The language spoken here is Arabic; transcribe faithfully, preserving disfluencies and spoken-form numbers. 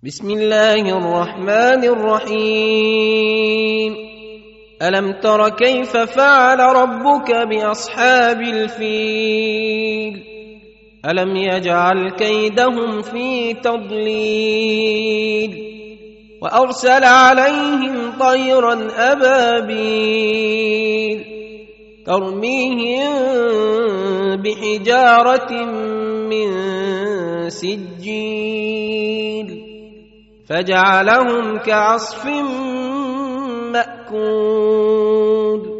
بسم الله الرحمن الرحيم. ألم تر كيف فعل ربك بأصحاب الفيل؟ ألم يجعل كيدهم في تضليل وأرسل عليهم طيرا أبابيل ترميهم بحجارة من سجيل فجعلهم كعصف مأكول.